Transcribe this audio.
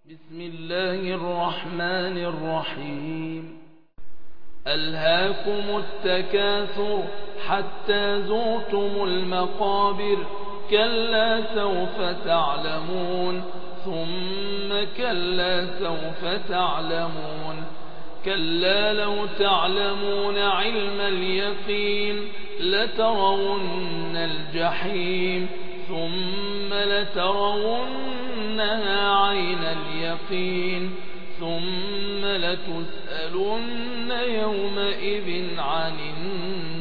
بسم الله الرحمن الرحيم. ألهاكم التكاثر حتى زرتم المقابر، كلا سوف تعلمون ثم كلا سوف تعلمون، كلا لو تعلمون علم اليقين لترون الجحيم ثم لترونها عين اليقين ثم لتسألن يومئذ عن النعيم.